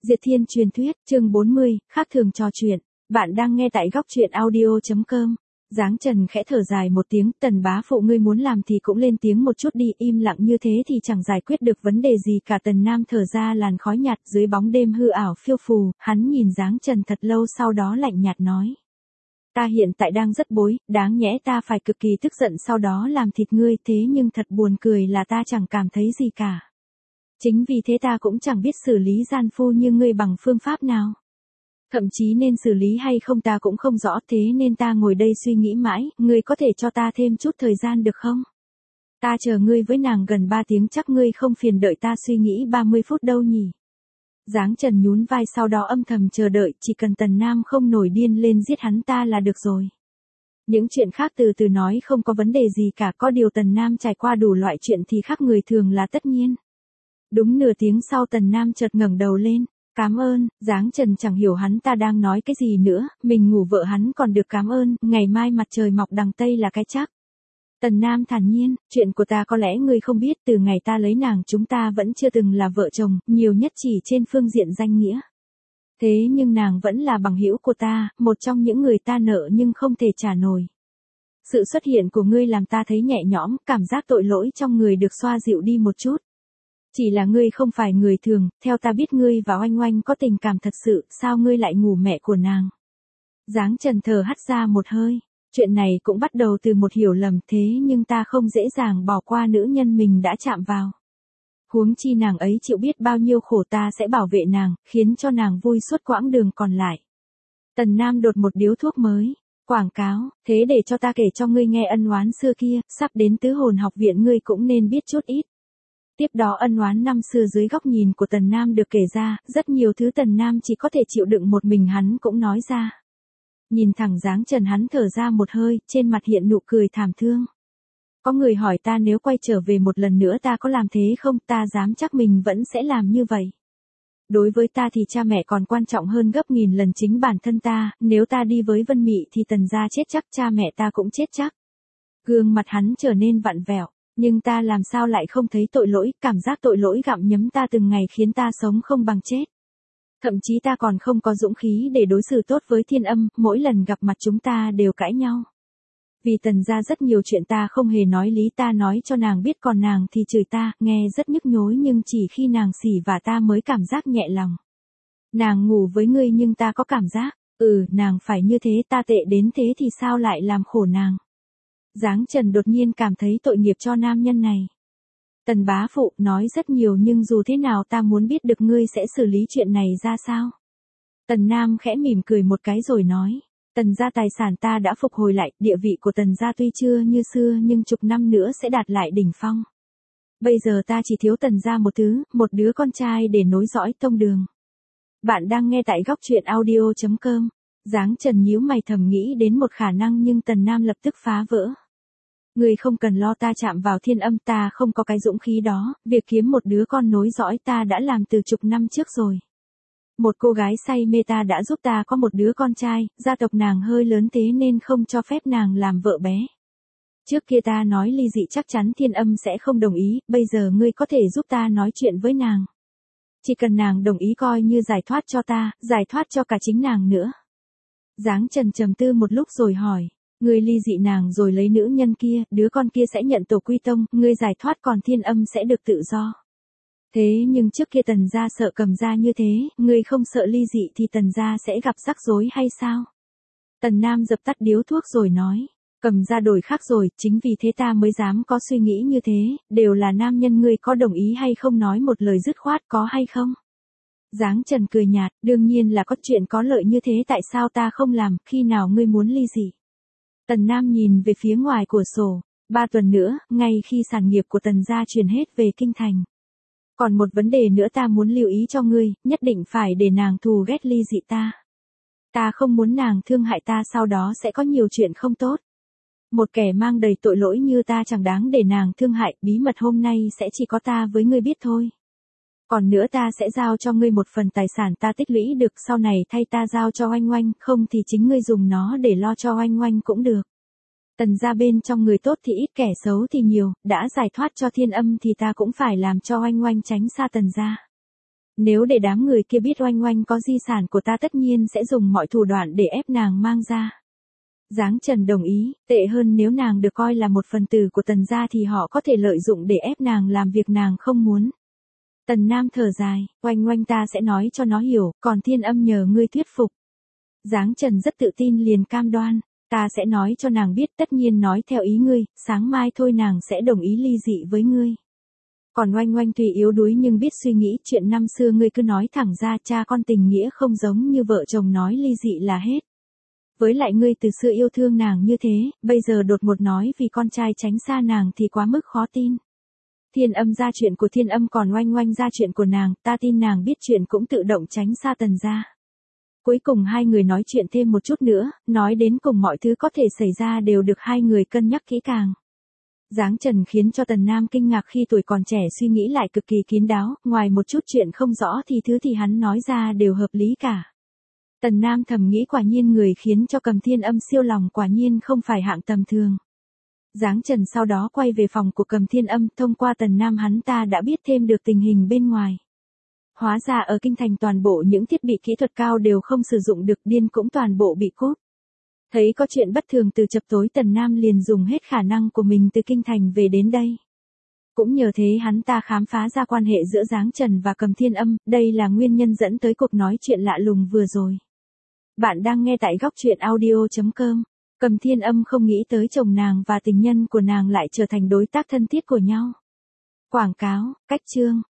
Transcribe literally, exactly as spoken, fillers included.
Diệt Thiên truyền thuyết, chương bốn mươi, khác thường trò chuyện. Bạn đang nghe tại góc truyện audio chấm com. Giáng Trần khẽ thở dài một tiếng, Tần bá phụ ngươi muốn làm thì cũng lên tiếng một chút đi, im lặng như thế thì chẳng giải quyết được vấn đề gì cả. Tần Nam thở ra làn khói nhạt dưới bóng đêm hư ảo phiêu phù, hắn nhìn Giáng Trần thật lâu sau đó lạnh nhạt nói. Ta hiện tại đang rất bối, đáng nhẽ ta phải cực kỳ tức giận sau đó làm thịt ngươi, thế nhưng thật buồn cười là ta chẳng cảm thấy gì cả. Chính vì thế ta cũng chẳng biết xử lý gian phu như ngươi bằng phương pháp nào. Thậm chí nên xử lý hay không ta cũng không rõ, thế nên ta ngồi đây suy nghĩ mãi, ngươi có thể cho ta thêm chút thời gian được không? Ta chờ ngươi với nàng gần ba tiếng, chắc ngươi không phiền đợi ta suy nghĩ ba mươi phút đâu nhỉ? Giáng Trần nhún vai sau đó âm thầm chờ đợi, chỉ cần Tần Nam không nổi điên lên giết hắn ta là được rồi. Những chuyện khác từ từ nói không có vấn đề gì cả, có điều Tần Nam trải qua đủ loại chuyện thì khác người thường là tất nhiên. Đúng nửa tiếng sau Tần Nam chợt ngẩng đầu lên. Cảm ơn. Giáng Trần chẳng hiểu hắn ta đang nói cái gì nữa, mình ngủ vợ hắn còn được cảm ơn, ngày mai mặt trời mọc đằng Tây là cái chắc. Tần Nam thản nhiên, chuyện của ta có lẽ ngươi không biết, từ ngày ta lấy nàng chúng ta vẫn chưa từng là vợ chồng, nhiều nhất chỉ trên phương diện danh nghĩa. Thế nhưng nàng vẫn là bằng hữu của ta, một trong những người ta nợ nhưng không thể trả nổi. Sự xuất hiện của ngươi làm ta thấy nhẹ nhõm, cảm giác tội lỗi trong người được xoa dịu đi một chút. Chỉ là ngươi không phải người thường, theo ta biết ngươi và Oanh Oanh có tình cảm thật sự, sao ngươi lại ngủ mẹ của nàng? Giáng Trần thở hắt ra một hơi, chuyện này cũng bắt đầu từ một hiểu lầm, thế nhưng ta không dễ dàng bỏ qua nữ nhân mình đã chạm vào. Huống chi nàng ấy chịu biết bao nhiêu khổ, ta sẽ bảo vệ nàng, khiến cho nàng vui suốt quãng đường còn lại. Tần Nam đột một điếu thuốc mới. Quảng cáo, thế để cho ta kể cho ngươi nghe ân oán xưa kia, sắp đến tứ hồn học viện ngươi cũng nên biết chút ít. Tiếp đó ân oán năm xưa dưới góc nhìn của Tần Nam được kể ra, rất nhiều thứ Tần Nam chỉ có thể chịu đựng một mình hắn cũng nói ra. Nhìn thẳng Giáng Trần hắn thở ra một hơi, trên mặt hiện nụ cười thảm thương. Có người hỏi ta nếu quay trở về một lần nữa ta có làm thế không, ta dám chắc mình vẫn sẽ làm như vậy. Đối với ta thì cha mẹ còn quan trọng hơn gấp nghìn lần chính bản thân ta, nếu ta đi với Vân Mị thì Tần gia chết chắc, cha mẹ ta cũng chết chắc. Gương mặt hắn trở nên vặn vẹo. Nhưng ta làm sao lại không thấy tội lỗi, cảm giác tội lỗi gặm nhấm ta từng ngày khiến ta sống không bằng chết. Thậm chí ta còn không có dũng khí để đối xử tốt với Thiên Âm, mỗi lần gặp mặt chúng ta đều cãi nhau. Vì Tần gia rất nhiều chuyện ta không hề nói lý, ta nói cho nàng biết còn nàng thì chửi ta, nghe rất nhức nhối nhưng chỉ khi nàng xỉ vả ta mới cảm giác nhẹ lòng. Nàng ngủ với ngươi nhưng ta có cảm giác, ừ, nàng phải như thế, ta tệ đến thế thì sao lại làm khổ nàng. Giáng Trần đột nhiên cảm thấy tội nghiệp cho nam nhân này. Tần bá phụ nói rất nhiều nhưng dù thế nào ta muốn biết được ngươi sẽ xử lý chuyện này ra sao. Tần Nam khẽ mỉm cười một cái rồi nói. Tần gia tài sản ta đã phục hồi lại, địa vị của Tần gia tuy chưa như xưa nhưng chục năm nữa sẽ đạt lại đỉnh phong. Bây giờ ta chỉ thiếu Tần gia một thứ, một đứa con trai để nối dõi tông đường. Bạn đang nghe tại góc truyện audio chấm com. Giáng Trần nhíu mày thầm nghĩ đến một khả năng nhưng Tần Nam lập tức phá vỡ. Ngươi không cần lo, ta chạm vào Thiên Âm, ta không có cái dũng khí đó, việc kiếm một đứa con nối dõi ta đã làm từ chục năm trước rồi. Một cô gái say mê ta đã giúp ta có một đứa con trai, gia tộc nàng hơi lớn thế nên không cho phép nàng làm vợ bé. Trước kia ta nói ly dị chắc chắn Thiên Âm sẽ không đồng ý, bây giờ ngươi có thể giúp ta nói chuyện với nàng. Chỉ cần nàng đồng ý coi như giải thoát cho ta, giải thoát cho cả chính nàng nữa. Giáng Trần trầm tư một lúc rồi hỏi. Ngươi ly dị nàng rồi lấy nữ nhân kia, đứa con kia sẽ nhận tổ quy tông, ngươi giải thoát còn Thiên Âm sẽ được tự do. Thế nhưng trước kia Tần gia sợ Cầm gia như thế, ngươi không sợ ly dị thì Tần gia sẽ gặp rắc rối hay sao? Tần Nam dập tắt điếu thuốc rồi nói. Cầm gia đổi khác rồi, chính vì thế ta mới dám có suy nghĩ như thế, đều là nam nhân, ngươi có đồng ý hay không nói một lời dứt khoát có hay không? Giáng Trần cười nhạt, đương nhiên là có chuyện có lợi như thế, tại sao ta không làm, khi nào ngươi muốn ly dị? Tần Nam nhìn về phía ngoài cửa sổ, ba tuần nữa, ngay khi sản nghiệp của Tần gia chuyển hết về kinh thành. Còn một vấn đề nữa ta muốn lưu ý cho ngươi, nhất định phải để nàng thù ghét ly dị ta. Ta không muốn nàng thương hại ta, sau đó sẽ có nhiều chuyện không tốt. Một kẻ mang đầy tội lỗi như ta chẳng đáng để nàng thương hại, bí mật hôm nay sẽ chỉ có ta với ngươi biết thôi. Còn nữa ta sẽ giao cho ngươi một phần tài sản ta tích lũy được, sau này thay ta giao cho Oanh Oanh, không thì chính ngươi dùng nó để lo cho Oanh Oanh cũng được. Tần gia bên trong người tốt thì ít kẻ xấu thì nhiều, đã giải thoát cho Thiên Âm thì ta cũng phải làm cho Oanh Oanh tránh xa Tần gia. Nếu để đám người kia biết Oanh Oanh có di sản của ta tất nhiên sẽ dùng mọi thủ đoạn để ép nàng mang ra. Giáng Trần đồng ý, tệ hơn nếu nàng được coi là một phần tử của Tần gia thì họ có thể lợi dụng để ép nàng làm việc nàng không muốn. Tần Nam thở dài, Oanh Oanh ta sẽ nói cho nó hiểu, còn Thiên Âm nhờ ngươi thuyết phục. Giáng Trần rất tự tin liền cam đoan, ta sẽ nói cho nàng biết, tất nhiên nói theo ý ngươi, sáng mai thôi nàng sẽ đồng ý ly dị với ngươi. Còn Oanh Oanh tuy yếu đuối nhưng biết suy nghĩ, chuyện năm xưa ngươi cứ nói thẳng ra, cha con tình nghĩa không giống như vợ chồng nói ly dị là hết. Với lại ngươi từ xưa yêu thương nàng như thế, bây giờ đột ngột nói vì con trai tránh xa nàng thì quá mức khó tin. Thiên Âm ra chuyện của Thiên Âm, còn Oanh Oanh ra chuyện của nàng, ta tin nàng biết chuyện cũng tự động tránh xa Tần gia. Cuối cùng hai người nói chuyện thêm một chút nữa, nói đến cùng mọi thứ có thể xảy ra đều được hai người cân nhắc kỹ càng. Giáng Trần khiến cho Tần Nam kinh ngạc khi tuổi còn trẻ suy nghĩ lại cực kỳ kín đáo, ngoài một chút chuyện không rõ thì thứ thì hắn nói ra đều hợp lý cả. Tần Nam thầm nghĩ quả nhiên người khiến cho Cầm Thiên Âm siêu lòng quả nhiên không phải hạng tầm thường. Giáng Trần sau đó quay về phòng của Cầm Thiên Âm, thông qua Tần Nam hắn ta đã biết thêm được tình hình bên ngoài. Hóa ra ở kinh thành toàn bộ những thiết bị kỹ thuật cao đều không sử dụng được, điên cũng toàn bộ bị cúp. Thấy có chuyện bất thường từ chập tối, Tần Nam liền dùng hết khả năng của mình từ kinh thành về đến đây. Cũng nhờ thế hắn ta khám phá ra quan hệ giữa Giáng Trần và Cầm Thiên Âm, đây là nguyên nhân dẫn tới cuộc nói chuyện lạ lùng vừa rồi. Bạn đang nghe tại góc truyện audio chấm com. Cầm Thiên Âm không nghĩ tới chồng nàng và tình nhân của nàng lại trở thành đối tác thân thiết của nhau. Quảng cáo, cách chương.